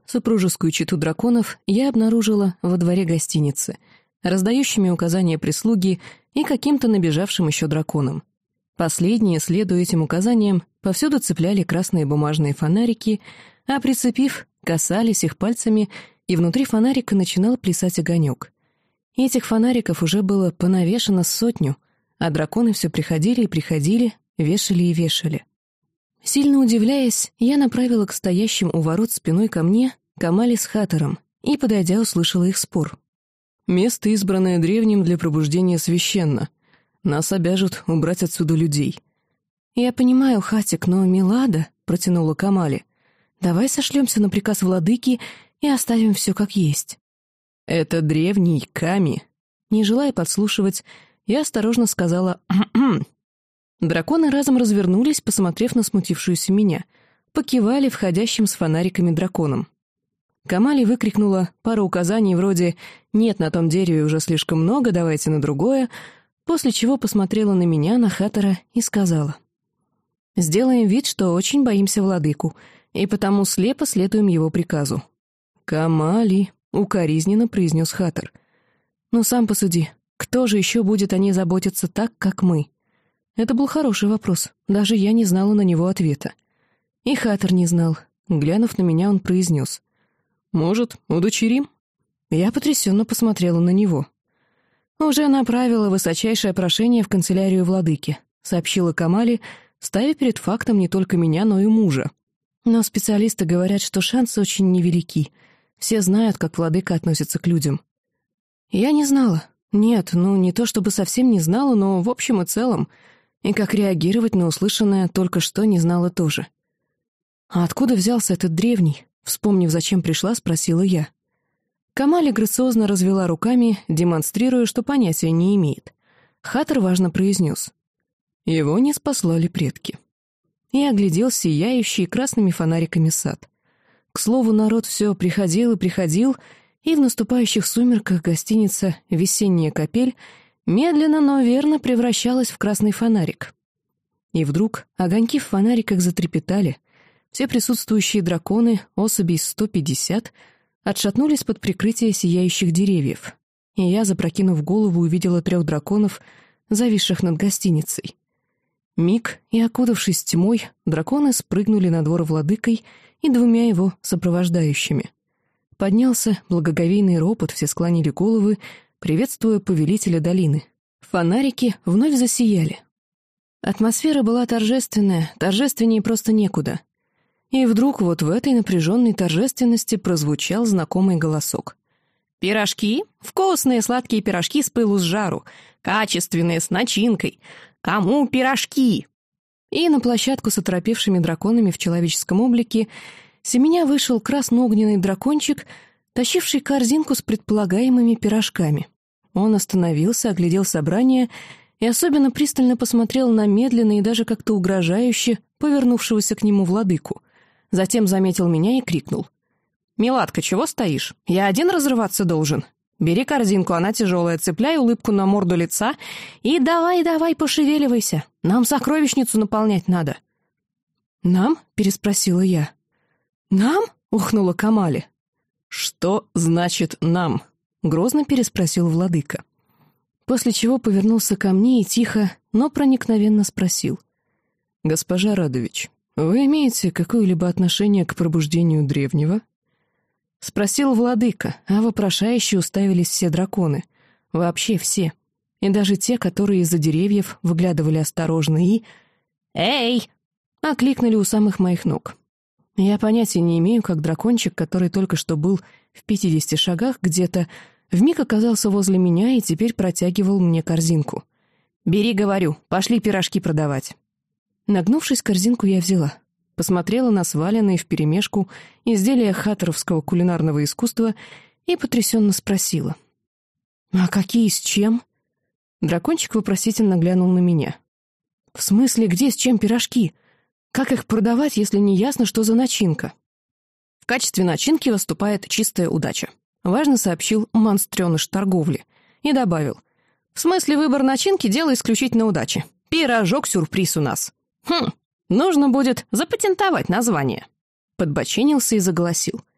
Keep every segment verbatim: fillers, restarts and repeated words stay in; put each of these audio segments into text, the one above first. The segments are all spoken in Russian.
супружескую чету драконов я обнаружила во дворе гостиницы, раздающими указания прислуги и каким-то набежавшим еще драконам. Последние, следуя этим указаниям, повсюду цепляли красные бумажные фонарики, а прицепив, касались их пальцами, и внутри фонарика начинал плясать огонек. Этих фонариков уже было понавешено сотню, а драконы все приходили и приходили, вешали и вешали. Сильно удивляясь, я направила к стоящим у ворот спиной ко мне Камали с Хаттером и, подойдя, услышала их спор. «Место, избранное древним для пробуждения, священно. Нас обяжут убрать отсюда людей». «Я понимаю, Хатик, но Милада», — протянула Камали, — «давай сошлемся на приказ владыки и оставим все как есть». «Это древний Ками». Не желая подслушивать, я осторожно сказала «Кхм-кхм». Драконы разом развернулись, посмотрев на смутившуюся меня, покивали входящим с фонариками драконам. Камали выкрикнула пару указаний вроде «Нет, на том дереве уже слишком много, давайте на другое», после чего посмотрела на меня, на Хаттера и сказала: «Сделаем вид, что очень боимся владыку, и потому слепо следуем его приказу». «Камали», — укоризненно произнес Хаттер. «Ну, сам посуди, кто же еще будет о ней заботиться так, как мы?» Это был хороший вопрос, даже я не знала на него ответа. И Хаттер не знал. Глянув на меня, он произнес: «Может, удочерим?» Я потрясенно посмотрела на него. «Уже направила высочайшее прошение в канцелярию владыки», — сообщила Камали, ставя перед фактом не только меня, но и мужа. «Но специалисты говорят, что шансы очень невелики. Все знают, как владыка относится к людям». Я не знала. Нет, ну не то чтобы совсем не знала, но в общем и целом. И как реагировать на услышанное только что не знала тоже. «А откуда взялся этот древний?» Вспомнив, зачем пришла, спросила я. Камали грациозно развела руками, демонстрируя, что понятия не имеет. Хаттер важно произнес: «Его не спаслали предки». И оглядел сияющий красными фонариками сад. К слову, народ все приходил и приходил, и в наступающих сумерках гостиница «Весенняя капель» медленно, но верно превращалась в красный фонарик. И вдруг огоньки в фонариках затрепетали. Все присутствующие драконы, особей сто пятьдесят, отшатнулись под прикрытие сияющих деревьев. И я, запрокинув голову, увидела трех драконов, зависших над гостиницей. Миг, и, окутавшись тьмой, драконы спрыгнули на двор владыкой и двумя его сопровождающими. Поднялся благоговейный ропот, все склонили головы, приветствуя повелителя долины. Фонарики вновь засияли. Атмосфера была торжественная, торжественнее просто некуда. И вдруг вот в этой напряженной торжественности прозвучал знакомый голосок. «Пирожки? Вкусные сладкие пирожки с пылу с жару, качественные, с начинкой. Кому пирожки?» И на площадку с оторопевшими драконами в человеческом облике семеня вышел красноогненный дракончик, тащивший корзинку с предполагаемыми пирожками. Он остановился, оглядел собрание и особенно пристально посмотрел на медленно и даже как-то угрожающе повернувшегося к нему владыку. Затем заметил меня и крикнул: «Миладка, чего стоишь? Я один разрываться должен? Бери корзинку, она тяжелая, цепляй улыбку на морду лица и давай-давай пошевеливайся. Нам сокровищницу наполнять надо». «Нам?» — переспросила я. «Нам?» — ухнула Камали. «Что значит «нам»?» — грозно переспросил владыка. После чего повернулся ко мне и тихо, но проникновенно спросил: «Госпожа Радович, вы имеете какое-либо отношение к пробуждению древнего?» Спросил владыка, а вопрошающие уставились все драконы. Вообще все. И даже те, которые из-за деревьев выглядывали осторожно и... «Эй!» — окликнули у самых моих ног. Я понятия не имею, как дракончик, который только что был в пятидесяти шагах где-то, вмиг оказался возле меня и теперь протягивал мне корзинку. «Бери, говорю, пошли пирожки продавать». Нагнувшись, корзинку я взяла. Посмотрела на сваленные вперемешку изделия хаттеровского кулинарного искусства и потрясенно спросила: «А какие с чем?» Дракончик вопросительно глянул на меня. «В смысле, где с чем пирожки? Как их продавать, если не ясно, что за начинка?» «В качестве начинки выступает чистая удача», — важно сообщил монстреныш торговли и добавил: «В смысле, выбор начинки — дело исключительно удачи. Пирожок-сюрприз у нас. Хм, нужно будет запатентовать название». Подбоченился и заголосил: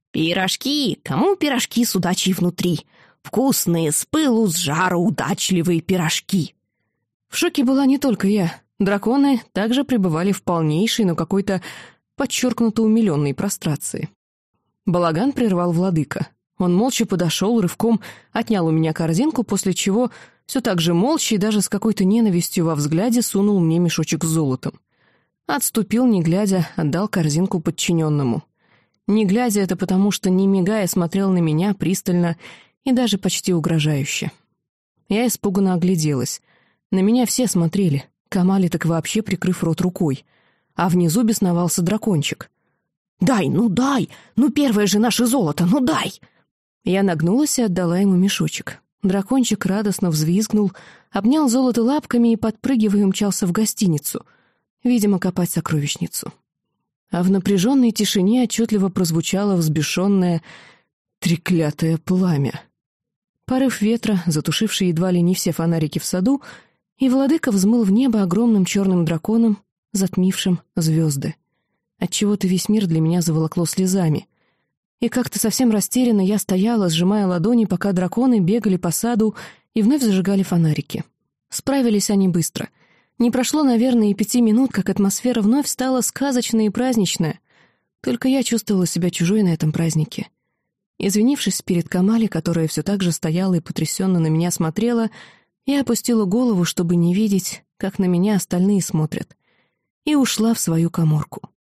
«Пирожки! Кому пирожки с удачей внутри? Вкусные, с пылу, с жару, удачливые пирожки!» В шоке была не только я. Драконы также пребывали в полнейшей, но какой-то подчеркнуто умиленной прострации. Балаган прервал владыка. Он молча подошел, рывком отнял у меня корзинку, после чего все так же молча и даже с какой-то ненавистью во взгляде сунул мне мешочек с золотом. Отступил, не глядя, отдал корзинку подчиненному. Не глядя — это потому, что, не мигая, смотрел на меня пристально и даже почти угрожающе. Я испуганно огляделась. На меня все смотрели, Камали так вообще прикрыв рот рукой. А внизу бесновался дракончик. «Дай, ну дай! Ну первое же наше золото, ну дай!» Я нагнулась и отдала ему мешочек. Дракончик радостно взвизгнул, обнял золото лапками и, подпрыгивая, умчался в гостиницу, видимо, копать сокровищницу. А в напряженной тишине отчетливо прозвучало взбешенное «треклятое пламя». Порыв ветра, затушивший едва ли не все фонарики в саду, и владыка взмыл в небо огромным черным драконом, затмившим звезды. Отчего-то весь мир для меня заволокло слезами. И как-то совсем растерянно я стояла, сжимая ладони, пока драконы бегали по саду и вновь зажигали фонарики. Справились они быстро. Не прошло, наверное, и пяти минут, как атмосфера вновь стала сказочная и праздничная. Только я чувствовала себя чужой на этом празднике. Извинившись перед Камали, которая все так же стояла и потрясенно на меня смотрела, я опустила голову, чтобы не видеть, как на меня остальные смотрят, и ушла в свою каморку.